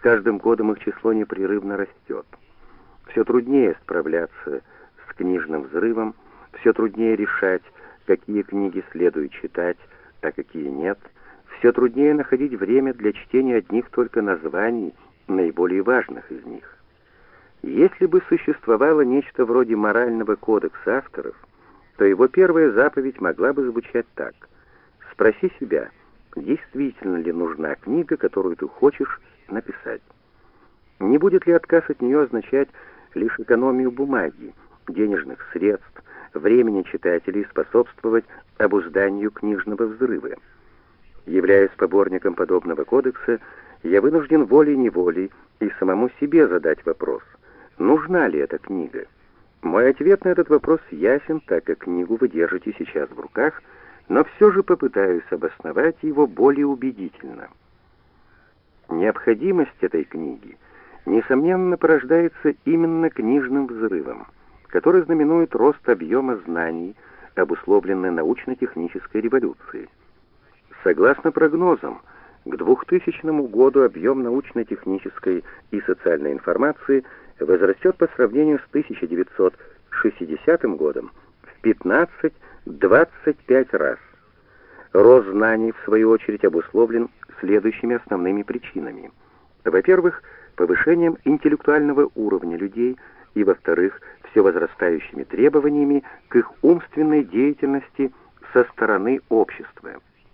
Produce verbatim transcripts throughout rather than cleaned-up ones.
каждым годом их число непрерывно растет. Все труднее справляться с книжным взрывом, все труднее решать, какие книги следует читать, а какие нет. Все труднее находить время для чтения одних только названий, наиболее важных из них. Если бы существовало нечто вроде морального кодекса авторов, то его первая заповедь могла бы звучать так: спроси себя, действительно ли нужна книга, которую ты хочешь написать. Не будет ли отказ от нее означать лишь экономию бумаги, денежных средств, времени читателей и способствовать обузданию книжного взрыва? Являясь поборником подобного кодекса, я вынужден волей-неволей и самому себе задать вопрос: нужна ли эта книга? Мой ответ на этот вопрос ясен, так как книгу вы держите сейчас в руках, но все же попытаюсь обосновать его более убедительно. Необходимость этой книги, несомненно, порождается именно книжным взрывом, который знаменует рост объема знаний, обусловленный научно-технической революцией. Согласно прогнозам, к двухтысячному году объем научно-технической и социальной информации возрастет по сравнению с тысяча девятьсот шестидесятым годом в пятнадцать-двадцать пять раз. Рост знаний, в свою очередь, обусловлен следующими основными причинами. Во-первых, повышением интеллектуального уровня людей, и, во-вторых, все возрастающими требованиями к их умственной деятельности со стороны общества.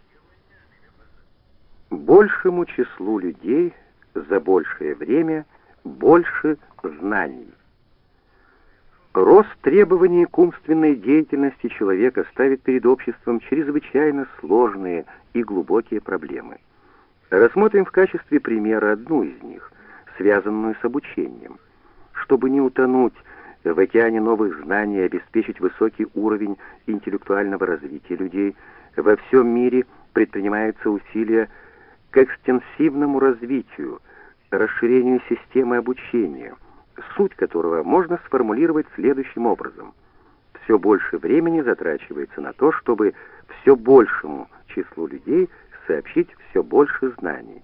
Большему числу людей за большее время больше знаний. Рост требований к умственной деятельности человека ставит перед обществом чрезвычайно сложные и глубокие проблемы. Рассмотрим в качестве примера одну из них, связанную с обучением. Чтобы не утонуть в океане новых знаний и обеспечить высокий уровень интеллектуального развития людей, во всем мире предпринимаются усилия к экстенсивному развитию, расширению системы обучения, суть которого можно сформулировать следующим образом: все больше времени затрачивается на то, чтобы все большему числу людей сообщить все больше знаний.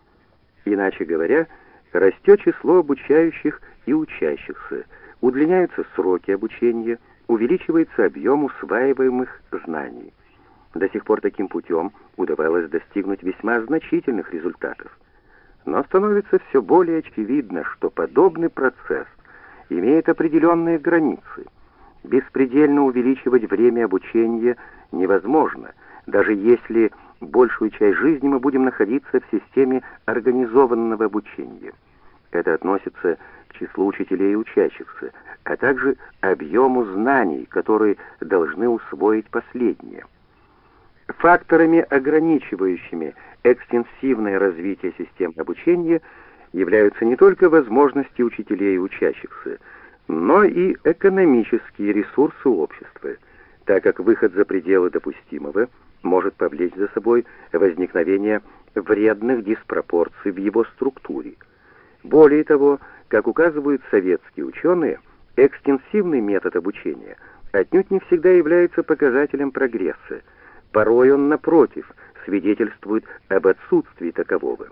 Иначе говоря, растет число обучающих и учащихся, удлиняются сроки обучения, увеличивается объем усваиваемых знаний. До сих пор таким путем удавалось достигнуть весьма значительных результатов. Но становится все более очевидно, что подобный процесс имеет определенные границы. Беспредельно увеличивать время обучения невозможно, даже если большую часть жизни мы будем находиться в системе организованного обучения. Это относится к числу учителей и учащихся, а также объему знаний, которые должны усвоить последние. Факторами, ограничивающими экстенсивное развитие систем обучения, являются не только возможности учителей и учащихся, но и экономические ресурсы общества, так как выход за пределы допустимого может повлечь за собой возникновение вредных диспропорций в его структуре. Более того, как указывают советские ученые, экстенсивный метод обучения отнюдь не всегда является показателем прогресса. Порой он, напротив, свидетельствует об отсутствии такового.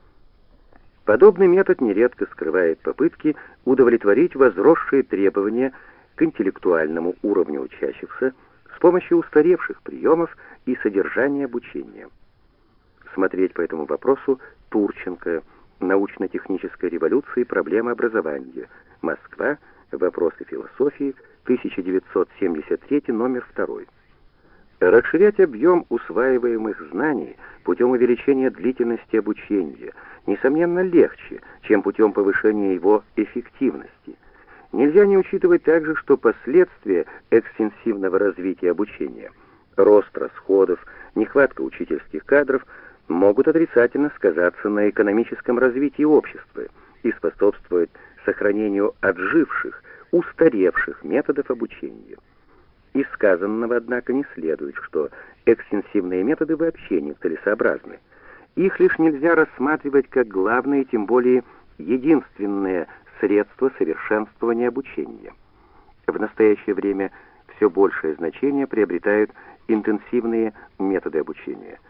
Подобный метод нередко скрывает попытки удовлетворить возросшие требования к интеллектуальному уровню учащихся с помощью устаревших приемов и содержания обучения. Смотреть по этому вопросу Турченко, «Научно-техническая революция и проблемы образования. Москва. Вопросы философии. тысяча девятьсот семьдесят три, номер два». Расширять объем усваиваемых знаний путем увеличения длительности обучения, несомненно, легче, чем путем повышения его эффективности. Нельзя не учитывать также, что последствия экстенсивного развития обучения, рост расходов, нехватка учительских кадров могут отрицательно сказаться на экономическом развитии общества и способствовать сохранению отживших, устаревших методов обучения. Из сказанного, однако, не следует, что экстенсивные методы вообще не целесообразны. Их лишь нельзя рассматривать как главное, тем более единственное средство совершенствования обучения. В настоящее время все большее значение приобретают интенсивные методы обучения.